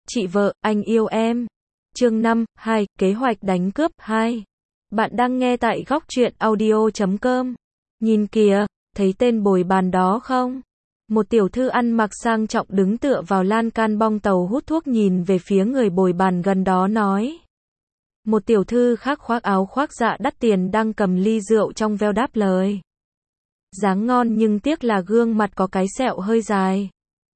Chị vợ, anh yêu em. Chương 5, 2, kế hoạch đánh cướp 2. Bạn đang nghe tại góc truyện audio.com. Nhìn kìa, thấy tên bồi bàn đó không? Một tiểu thư ăn mặc sang trọng đứng tựa vào lan can bong tàu hút thuốc nhìn về phía người bồi bàn gần đó nói. Một tiểu thư khác khoác áo khoác dạ đắt tiền đang cầm ly rượu trong veo đáp lời. Dáng ngon nhưng tiếc là gương mặt có cái sẹo hơi dài.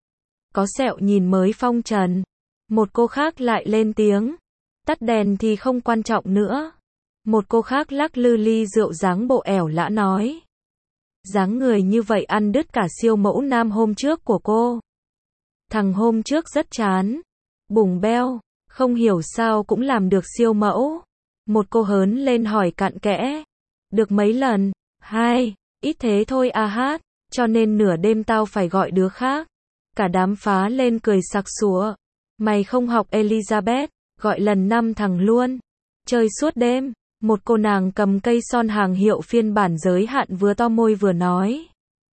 Có sẹo nhìn mới phong trần. Một cô khác lại lên tiếng. Tắt đèn thì không quan trọng nữa. Một cô khác lắc lư ly rượu dáng bộ ẻo lã nói. Dáng người như vậy ăn đứt cả siêu mẫu nam hôm trước của cô. Thằng hôm trước rất chán. Bùng beo. Không hiểu sao cũng làm được siêu mẫu. Một cô hớn lên hỏi cặn kẽ. Được mấy lần? 2. Ít thế thôi à hát. Cho nên nửa đêm tao phải gọi đứa khác. Cả đám phá lên cười sặc sụa. Mày không học Elizabeth, gọi lần 5 thằng luôn. Chơi suốt đêm. Một cô nàng cầm cây son hàng hiệu phiên bản giới hạn vừa to môi vừa nói.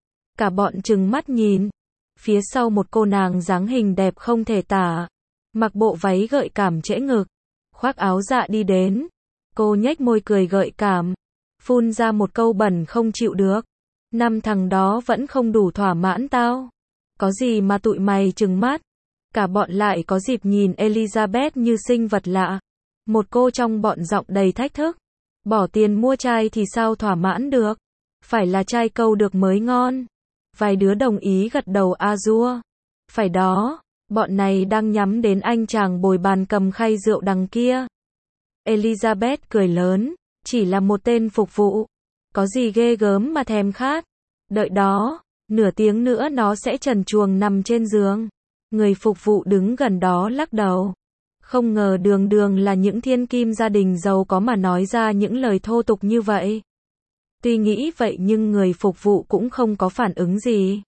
Cả bọn trừng mắt nhìn. Phía sau một cô nàng dáng hình đẹp không thể tả. Mặc bộ váy gợi cảm trễ ngực. Khoác áo dạ đi đến. Cô nhếch môi cười gợi cảm. Phun ra một câu bẩn không chịu được. 5 thằng đó vẫn không đủ thỏa mãn tao. Có gì mà tụi mày trừng mắt. Cả bọn lại có dịp nhìn Elizabeth như sinh vật lạ. Một cô trong bọn giọng đầy thách thức. Bỏ tiền mua trai thì sao thỏa mãn được. Phải là trai câu được mới ngon. Vài đứa đồng ý gật đầu a dua. Phải đó, bọn này đang nhắm đến anh chàng bồi bàn cầm khay rượu đằng kia. Elizabeth cười lớn. Chỉ là một tên phục vụ. Có gì ghê gớm mà thèm khát. Đợi đó, nửa tiếng nữa nó sẽ trần truồng nằm trên giường. Người phục vụ đứng gần đó lắc đầu. Không ngờ đường đường là những thiên kim gia đình giàu có mà nói ra những lời thô tục như vậy. Tuy nghĩ vậy nhưng người phục vụ cũng không có phản ứng gì.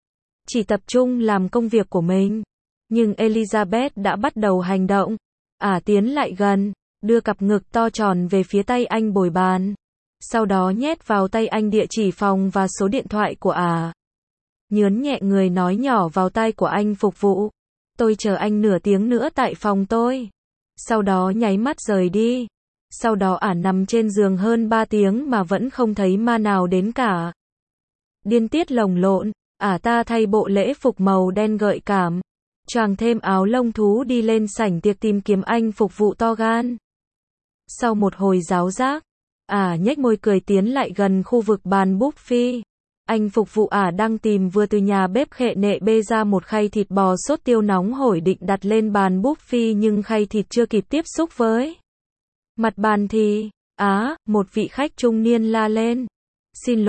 Chỉ tập trung làm công việc của mình. Nhưng Elizabeth đã bắt đầu hành động. Tiến lại gần, đưa cặp ngực to tròn về phía tay anh bồi bàn. Sau đó nhét vào tay anh địa chỉ phòng và số điện thoại của Nhớn nhẹ người nói nhỏ vào tai của anh phục vụ. Tôi chờ anh nửa tiếng nữa tại phòng tôi. Sau đó nháy mắt rời đi. Sau đó nằm trên giường hơn 3 tiếng mà vẫn không thấy ma nào đến cả. Điên tiết lồng lộn, ta thay bộ lễ phục màu đen gợi cảm. Choàng thêm áo lông thú đi lên sảnh tiệc tìm kiếm anh phục vụ to gan. Sau một hồi giáo giác, nhếch môi cười tiến lại gần khu vực bàn buffet. Anh phục vụ đang tìm vừa từ nhà bếp khệ nệ bê ra một khay thịt bò sốt tiêu nóng hổi định đặt lên bàn buffet nhưng khay thịt chưa kịp tiếp xúc với mặt bàn thì, một vị khách trung niên la lên. Xin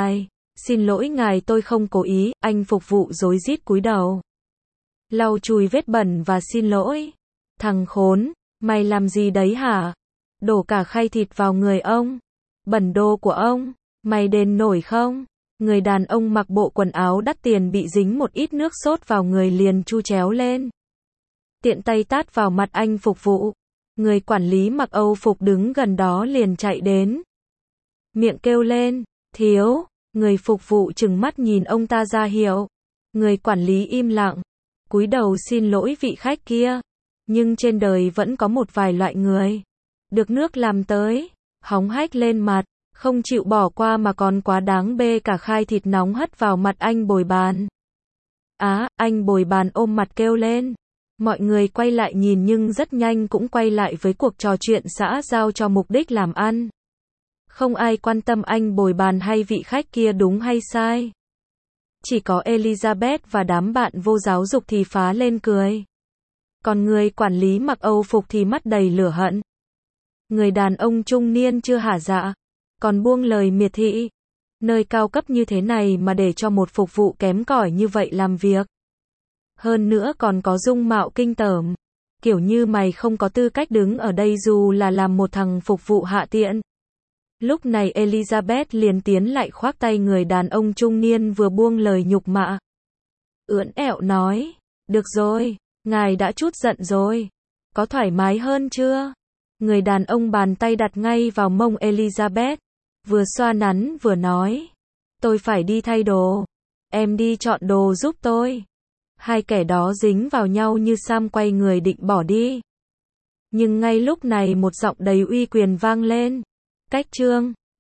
lỗi ngài tôi không cố ý, anh phục vụ rối rít cúi đầu. Lau chùi vết bẩn và xin lỗi. Thằng khốn, mày làm gì đấy hả? Đổ cả khay thịt vào người ông. Bẩn đồ của ông, mày đền nổi không? Người đàn ông mặc bộ quần áo đắt tiền bị dính một ít nước sốt vào người liền chu chéo lên. Tiện tay tát vào mặt anh phục vụ. Người quản lý mặc Âu phục đứng gần đó liền chạy đến. Miệng kêu lên, thiếu. Người phục vụ trừng mắt nhìn ông ta ra hiệu. Người quản lý im lặng. Cúi đầu xin lỗi vị khách kia. Nhưng trên đời vẫn có một vài loại người. Được nước làm tới. Hóng hách lên mặt. Không chịu bỏ qua mà còn quá đáng bê cả khay thịt nóng hất vào mặt anh bồi bàn. Anh bồi bàn ôm mặt kêu lên. Mọi người quay lại nhìn nhưng rất nhanh cũng quay lại với cuộc trò chuyện xã giao cho mục đích làm ăn. Không ai quan tâm anh bồi bàn hay vị khách kia đúng hay sai. Chỉ có Elizabeth và đám bạn vô giáo dục thì phá lên cười. Còn người quản lý mặc Âu phục thì mắt đầy lửa hận. Người đàn ông trung niên chưa hả dạ. Còn buông lời miệt thị. Nơi cao cấp như thế này mà để cho một phục vụ kém cỏi như vậy làm việc. Hơn nữa còn có dung mạo kinh tởm. Kiểu như mày không có tư cách đứng ở đây dù là làm một thằng phục vụ hạ tiện. Lúc này Elizabeth liền tiến lại khoác tay người đàn ông trung niên vừa buông lời nhục mạ. Ưỡn ẹo nói. Được rồi, ngài đã chút giận rồi. Có thoải mái hơn chưa? Người đàn ông bàn tay đặt ngay vào mông Elizabeth. Vừa xoa nắn vừa nói. Tôi phải đi thay đồ. Em đi chọn đồ giúp tôi. hai kẻ đó dính vào nhau như Sam quay người định bỏ đi. Nhưng ngay lúc này một giọng đầy uy quyền vang lên. Cách Trương.